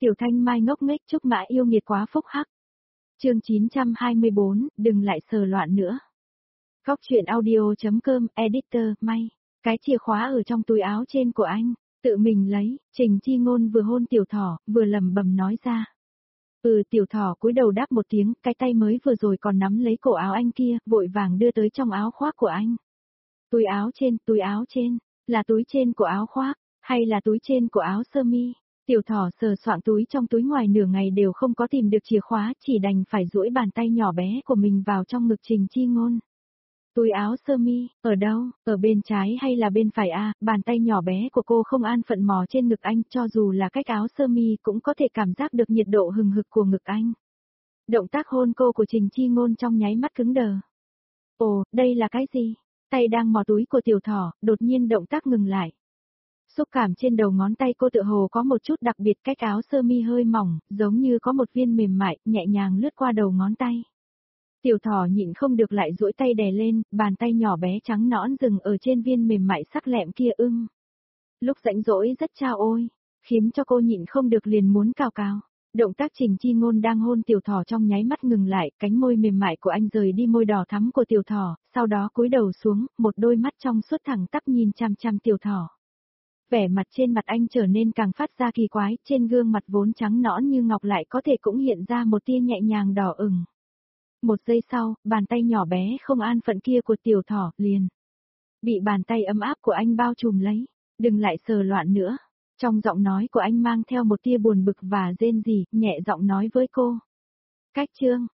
Tiểu Thanh Mai ngốc nghếch Trúc Mã yêu nghiệt quá phúc hắc. Chương 924, đừng lại sờ loạn nữa. Góc truyện audio.com, editor, May. Cái chìa khóa ở trong túi áo trên của anh, tự mình lấy, Trình Chi Ngôn vừa hôn Tiểu Thỏ, vừa lẩm bẩm nói ra. Tiểu Thỏ cúi đầu đáp một tiếng, cái tay mới vừa rồi còn nắm lấy cổ áo anh kia, vội vàng đưa tới trong áo khoác của anh. Túi áo trên, là túi trên của áo khoác, hay là túi trên của áo sơ mi? Tiểu Thỏ sờ soạng túi trong túi ngoài nửa ngày đều không có tìm được chìa khóa, chỉ đành phải duỗi bàn tay nhỏ bé của mình vào trong ngực Trình Chi Ngôn. Túi áo sơ mi, ở đâu, ở bên trái hay là bên phải à? Bàn tay nhỏ bé của cô không an phận mò trên ngực anh, cho dù là cách áo sơ mi cũng có thể cảm giác được nhiệt độ hừng hực của ngực anh. Động tác hôn cô của Trình Chi Ngôn trong nháy mắt cứng đờ. Ồ, đây là cái gì? Tay đang mò túi của Tiểu Thỏ, đột nhiên động tác ngừng lại. Xúc cảm trên đầu ngón tay cô tựa hồ có một chút đặc biệt, cách áo sơ mi hơi mỏng, giống như có một viên mềm mại, nhẹ nhàng lướt qua đầu ngón tay. Tiểu Thỏ nhịn không được lại duỗi tay đè lên, bàn tay nhỏ bé trắng nõn dừng ở trên viên mềm mại sắc lẹm kia ưng. Lúc rãnh rỗi rất trao ôi, khiến cho cô nhịn không được liền muốn cào cào. Động tác Trình Chi Ngôn đang hôn Tiểu Thỏ trong nháy mắt ngừng lại, cánh môi mềm mại của anh rời đi môi đỏ thắm của Tiểu Thỏ, sau đó cúi đầu xuống, một đôi mắt trong suốt thẳng tắp nhìn chăm chăm Tiểu Thỏ. Vẻ mặt trên mặt anh trở nên càng phát ra kỳ quái, trên gương mặt vốn trắng nõn như ngọc lại có thể cũng hiện ra một tia nhẹ nhàng đỏ ửng. Một giây sau, bàn tay nhỏ bé không an phận kia của Tiểu Thỏ liền bị bàn tay ấm áp của anh bao trùm lấy. Đừng lại sờ loạn nữa. Trong giọng nói của anh mang theo một tia buồn bực và rên rỉ, nhẹ giọng nói với cô. Cách chương,